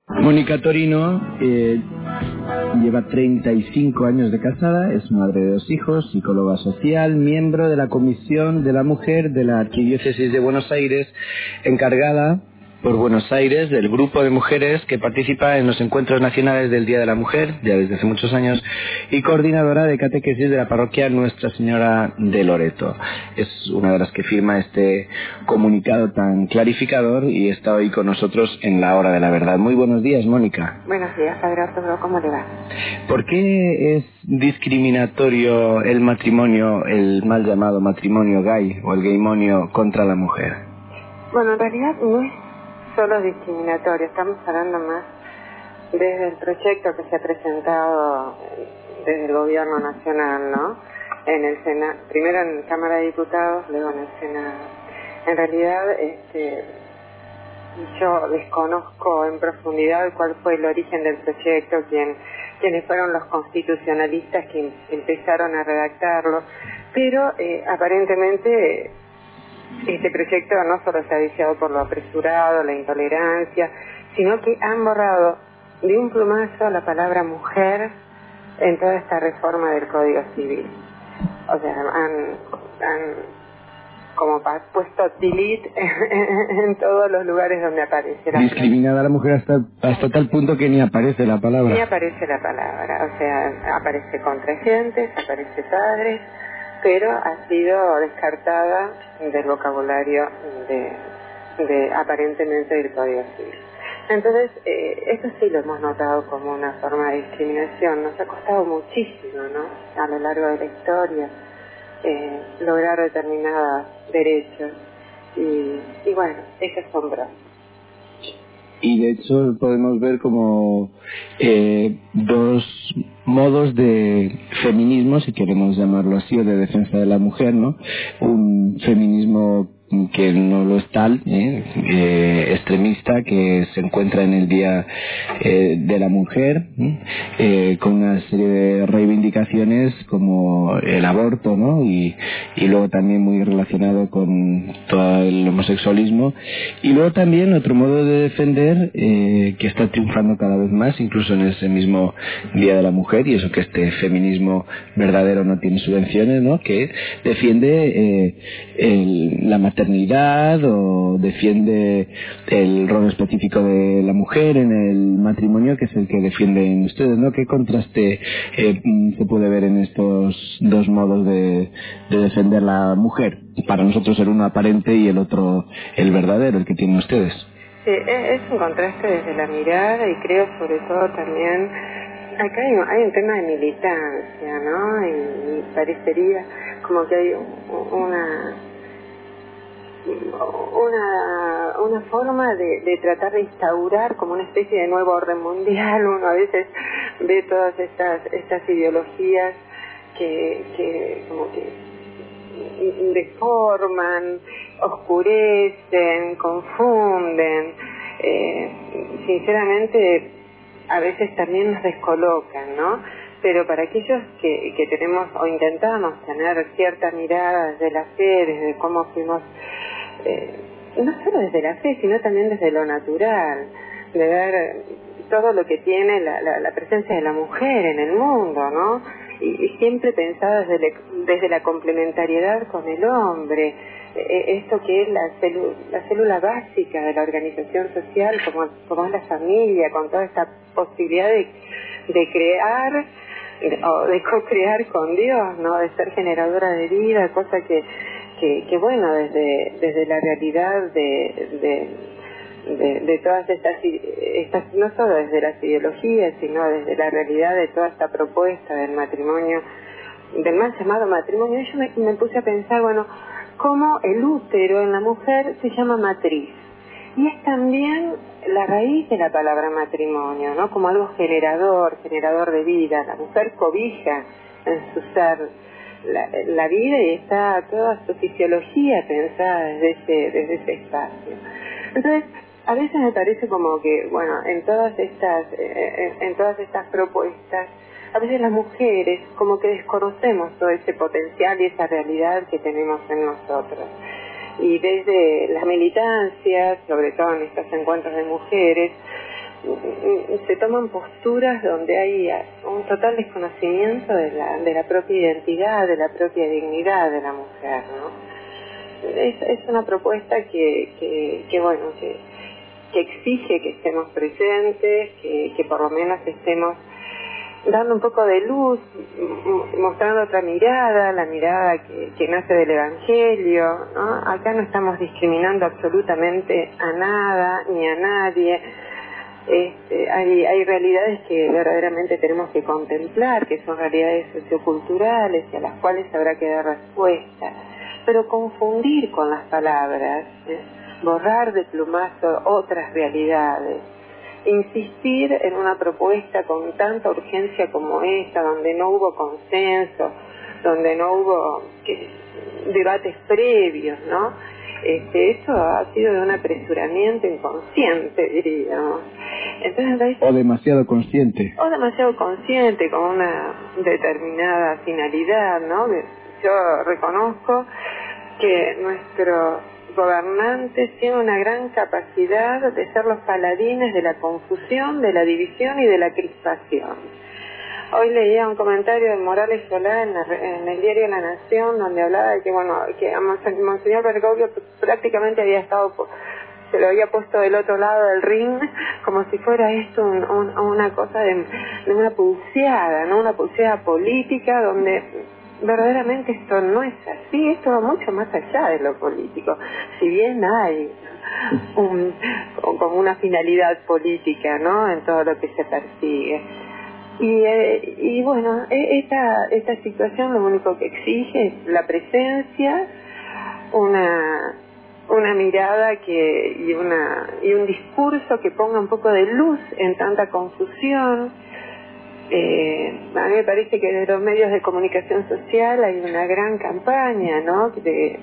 Mónica Torino lleva 35 años de casada, es madre de 2 hijos, psicóloga social, miembro de la Comisión de la Mujer de la Arquidiócesis de Buenos Aires, encargada por Buenos Aires del grupo de mujeres que participa en los encuentros nacionales del Día de la Mujer, ya desde hace muchos años, y coordinadora de catequesis de la parroquia Nuestra Señora de Loreto. Es una de las que firma este comunicado tan clarificador y está hoy con nosotros en la Hora de la Verdad. Muy buenos días, Mónica. Buenos días, Padre Arturo, ¿cómo le va? ¿Por qué es discriminatorio el matrimonio, el mal llamado matrimonio gay o el gaymonio contra la mujer? Bueno, en realidad no es solo discriminatorio, estamos hablando más desde el proyecto que se ha presentado desde el gobierno nacional, ¿no? En el Senado, primero en la Cámara de Diputados, luego en el Senado. En realidad, yo desconozco en profundidad cuál fue el origen del proyecto, quiénes fueron los constitucionalistas que empezaron a redactarlo, pero aparentemente este proyecto no solo se ha viciado por lo apresurado, la intolerancia, sino que han borrado de un plumazo la palabra mujer en toda esta reforma del Código Civil. O sea, han como puesto delete en todos los lugares donde aparece la discriminada a la mujer hasta tal punto que ni aparece la palabra. Ni aparece la palabra, o sea, aparece contrayentes, aparece padres, pero ha sido descartada del vocabulario de aparentemente del Código Civil. Entonces, esto sí lo hemos notado como una forma de discriminación. Nos ha costado muchísimo, ¿no?, a lo largo de la historia, lograr determinados derechos. Y bueno, es asombroso. Y de hecho podemos ver como 2 modos de feminismo, si queremos llamarlo así, o de defensa de la mujer, ¿no? Un feminismo que no lo es tal, extremista, que se encuentra en el Día de la Mujer, con una serie de reivindicaciones como el aborto, ¿no? Y luego también muy relacionado con todo el homosexualismo. Y luego también otro modo de defender que está triunfando cada vez más, incluso en ese mismo Día de la Mujer, y eso que este feminismo verdadero no tiene subvenciones, ¿no? Que defiende la maternidad o defiende el rol específico de la mujer en el matrimonio, que es el que defienden ustedes, ¿no? ¿Qué contraste se puede ver en estos 2 modos de defender la mujer? Para nosotros el uno aparente y el otro el verdadero, el que tienen ustedes. Sí, es un contraste desde la mirada, y creo sobre todo también, acá hay un tema de militancia, ¿no? Y parecería como que hay una forma de tratar de instaurar como una especie de nuevo orden mundial. Uno a veces ve todas estas ideologías que como que deforman, oscurecen, confunden, sinceramente a veces también nos descolocan, ¿no? Pero para aquellos que tenemos o intentamos tener cierta mirada desde la fe, desde cómo fuimos, no solo desde la fe, sino también desde lo natural, de ver todo lo que tiene la presencia de la mujer en el mundo, ¿no? Y siempre pensada desde la complementariedad con el hombre, esto que es la célula básica de la organización social, como es la familia, con toda esta posibilidad de crear o de co-crear con Dios, ¿no? De ser generadora de vida, cosa que bueno, desde la realidad de todas estas, no solo desde las ideologías, sino desde la realidad de toda esta propuesta del matrimonio, del mal llamado matrimonio. Yo me puse a pensar, bueno, cómo el útero en la mujer se llama matriz, y es también la raíz de la palabra matrimonio, ¿no? Como algo generador de vida. La mujer cobija en su ser la vida, y está toda su fisiología pensada desde ese espacio. Entonces, a veces me parece como que, bueno, en todas estas propuestas, a veces las mujeres como que desconocemos todo ese potencial y esa realidad que tenemos en nosotros. Y desde las militancias, sobre todo en estos encuentros de mujeres, se toman posturas donde hay un total desconocimiento de la propia identidad, de la propia dignidad de la mujer, ¿no? Es una propuesta que exige que estemos presentes, que por lo menos estemos dando un poco de luz, mostrando otra mirada, la mirada que nace del Evangelio, ¿no? Acá no estamos discriminando absolutamente a nada ni a nadie. Hay realidades que verdaderamente tenemos que contemplar, que son realidades socioculturales y a las cuales habrá que dar respuesta. Pero confundir con las palabras, borrar de plumazo otras realidades, insistir en una propuesta con tanta urgencia como esta, donde no hubo consenso, donde no hubo debates previos, ¿no? Eso ha sido de un apresuramiento inconsciente, diríamos. Entonces, o demasiado consciente. O demasiado consciente, con una determinada finalidad, ¿no? Yo reconozco que nuestros gobernantes tienen una gran capacidad de ser los paladines de la confusión, de la división y de la crispación. Hoy leía un comentario de Morales Solá en el diario La Nación, donde hablaba de que a Monseñor Bergoglio prácticamente había estado, se lo había puesto del otro lado del ring, como si fuera esto una cosa de una pulseada, ¿no? Una pulseada política donde verdaderamente esto no es así, esto va mucho más allá de lo político. Si bien hay como una finalidad política, ¿no?, en todo lo que se persigue. Y bueno, esta situación lo único que exige es la presencia, una mirada y un discurso que ponga un poco de luz en tanta confusión. A mí me parece que desde los medios de comunicación social hay una gran campaña, ¿no?, de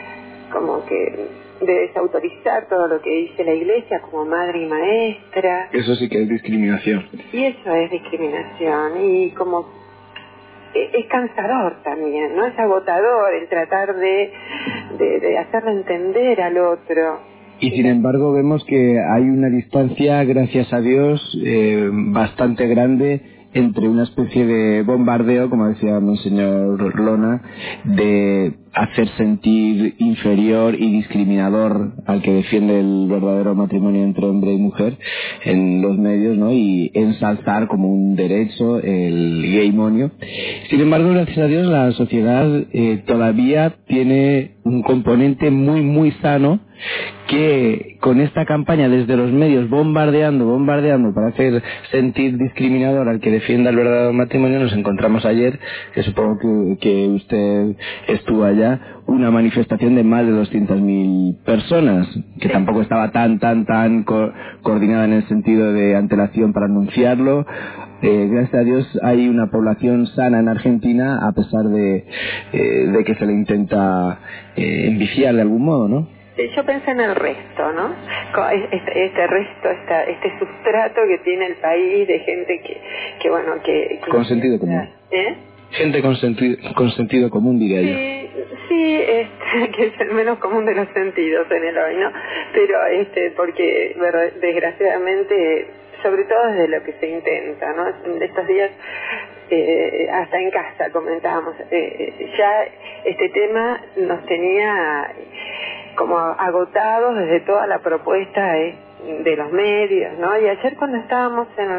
desautorizar todo lo que dice la Iglesia como madre y maestra. Eso sí que es discriminación. Y eso es discriminación, y como es cansador también, ¿no? Es agotador el tratar de hacerle entender al otro. Y sin embargo vemos que hay una distancia, gracias a Dios, bastante grande entre una especie de bombardeo, como decía Monseñor Lona, de hacer sentir inferior y discriminador al que defiende el verdadero matrimonio entre hombre y mujer en los medios, ¿no?, y ensalzar como un derecho el gaymonio. Sin embargo, gracias a Dios, la sociedad todavía tiene un componente muy, muy sano, que con esta campaña desde los medios bombardeando para hacer sentir discriminador al que defienda el verdadero matrimonio, nos encontramos ayer, que supongo que usted estuvo allá, una manifestación de más de 200.000 personas, que tampoco estaba tan coordinada en el sentido de antelación para anunciarlo. Gracias a Dios hay una población sana en Argentina, a pesar de que se le intenta enviciar de algún modo, ¿no? Yo pensé en el resto, ¿no? Este resto, este sustrato que tiene el país de gente que con sentido común. Gente con sentido común, diría yo. Sí, que es el menos común de los sentidos en el hoy, ¿no? Pero porque desgraciadamente, sobre todo desde lo que se intenta, ¿no? Estos días, hasta en casa comentábamos, ya este tema nos tenía como agotados desde toda la propuesta de los medios, ¿no? Y ayer cuando estábamos en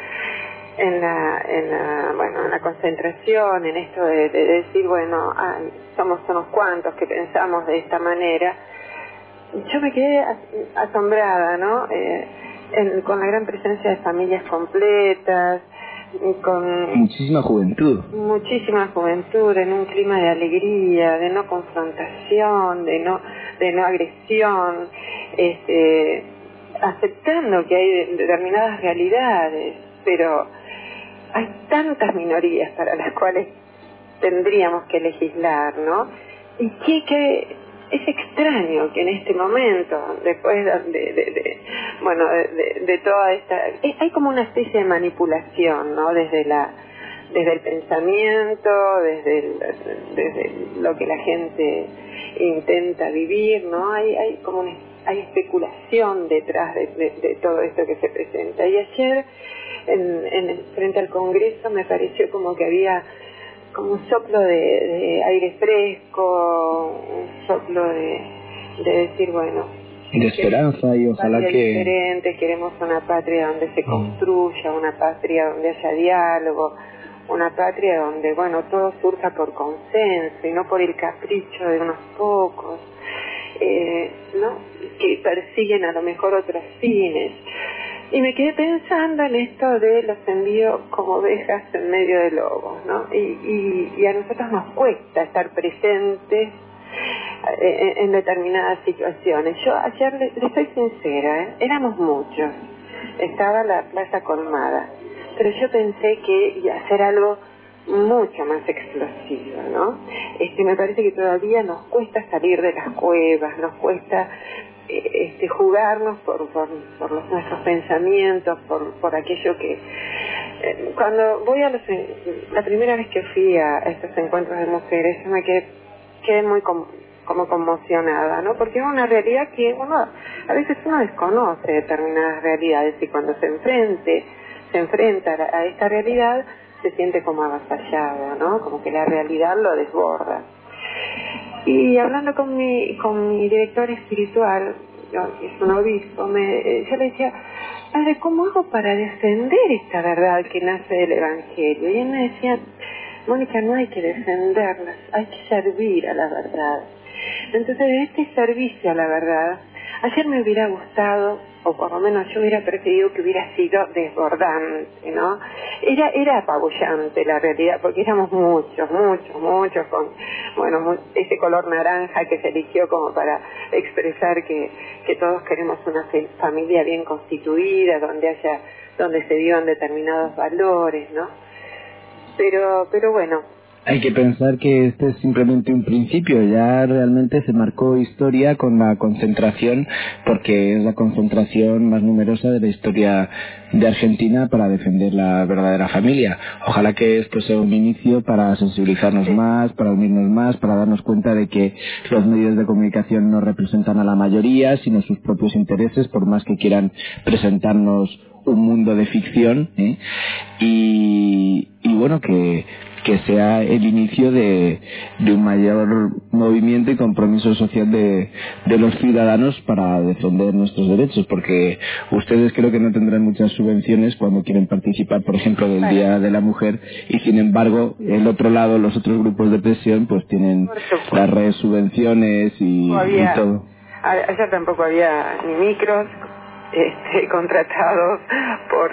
la concentración, en esto de decir, somos unos cuantos que pensamos de esta manera, yo me quedé asombrada, ¿no? Con la gran presencia de familias completas, con muchísima juventud, en un clima de alegría, de no confrontación, de no agresión, aceptando que hay determinadas realidades, pero hay tantas minorías para las cuales tendríamos que legislar, ¿no? Y que es extraño que en este momento, después de toda esta, hay como una especie de manipulación, ¿no? Desde el pensamiento, desde lo que la gente intenta vivir, ¿no? Hay como una hay especulación detrás de todo esto que se presenta. Y ayer, frente al Congreso, me pareció como que había como un soplo de aire fresco, un soplo de decir, bueno, de esperanza, y ojalá que diferente, queremos una patria donde se construya, una patria donde haya diálogo, una patria donde, bueno, todo surja por consenso y no por el capricho de unos pocos, ¿no? Que persiguen a lo mejor otros fines. Y me quedé pensando en esto de los envíos como ovejas en medio de lobos, ¿no? Y a nosotros nos cuesta estar presentes en determinadas situaciones. Yo ayer, le soy sincera, éramos muchos, estaba la plaza colmada, pero yo pensé que iba a ser algo mucho más explosivo, ¿no? Me parece que todavía nos cuesta salir de las cuevas, nos cuesta jugarnos por nuestros pensamientos, por aquello que cuando voy la primera vez que fui a estos encuentros de mujeres, yo me quedé muy como conmocionada, ¿no? Porque es una realidad que a veces uno desconoce determinadas realidades, y cuando se enfrenta a esta realidad, se siente como avasallado, ¿no? Como que la realidad lo desborda. Y hablando con mi director espiritual, que es un obispo, yo le decía, padre, ¿cómo hago para defender esta verdad que nace del Evangelio? Y él me decía, Mónica, no hay que defenderlas, hay que servir a la verdad. Entonces, de este servicio a la verdad, ayer me hubiera gustado, o por lo menos yo hubiera preferido que hubiera sido desbordante, ¿no? Era apabullante la realidad, porque éramos muchos, con, ese color naranja que se eligió como para expresar que todos queremos una familia bien constituida, donde se vivan determinados valores, ¿no? Pero bueno, hay que pensar que este es simplemente un principio. Ya realmente se marcó historia con la concentración, porque es la concentración más numerosa de la historia de Argentina para defender la verdadera familia. Ojalá que esto sea un inicio para sensibilizarnos más, para unirnos más, para darnos cuenta de que los medios de comunicación no representan a la mayoría, sino sus propios intereses, por más que quieran presentarnos un mundo de ficción, y bueno, que sea el inicio de un mayor movimiento y compromiso social de los ciudadanos para defender nuestros derechos, porque ustedes creo que no tendrán muchas subvenciones cuando quieren participar, por ejemplo, del Día de la Mujer, y sin embargo el otro lado, los otros grupos de presión, pues tienen las redes subvenciones y todo. Ayer tampoco había ni micros contratados por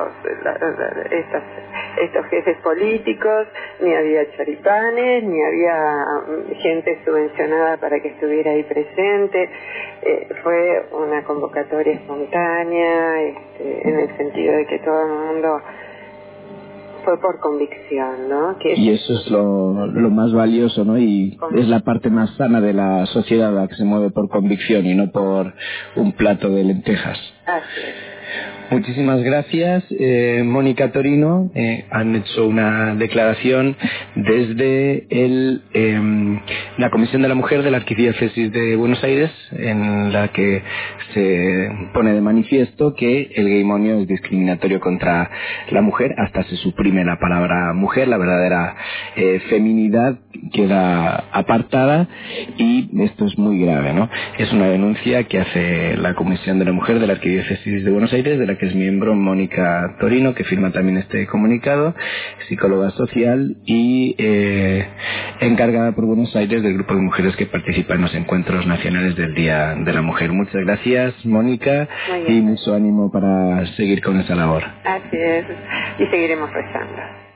estos jefes políticos, ni había choripanes, ni había gente subvencionada para que estuviera ahí presente. Fue una convocatoria espontánea, en el sentido de que todo el mundo fue por convicción, ¿no? Y eso es lo más valioso, ¿no? Y es la parte más sana de la sociedad, la que se mueve por convicción y no por un plato de lentejas. Así es. Muchísimas gracias, Mónica Torino. Han hecho una declaración desde la Comisión de la Mujer de la Arquidiócesis de Buenos Aires, en la que se pone de manifiesto que el gaymonio es discriminatorio contra la mujer. Hasta se suprime la palabra mujer, la verdadera feminidad queda apartada, y esto es muy grave, ¿no? Es una denuncia que hace la Comisión de la Mujer de la Arquidiócesis de Buenos Aires, de la que es miembro Mónica Torino, que firma también este comunicado, psicóloga social y encargada por Buenos Aires del grupo de mujeres que participan en los encuentros nacionales del Día de la Mujer. Muchas gracias, Mónica, y mucho ánimo para seguir con esa labor. Así es, y seguiremos rezando.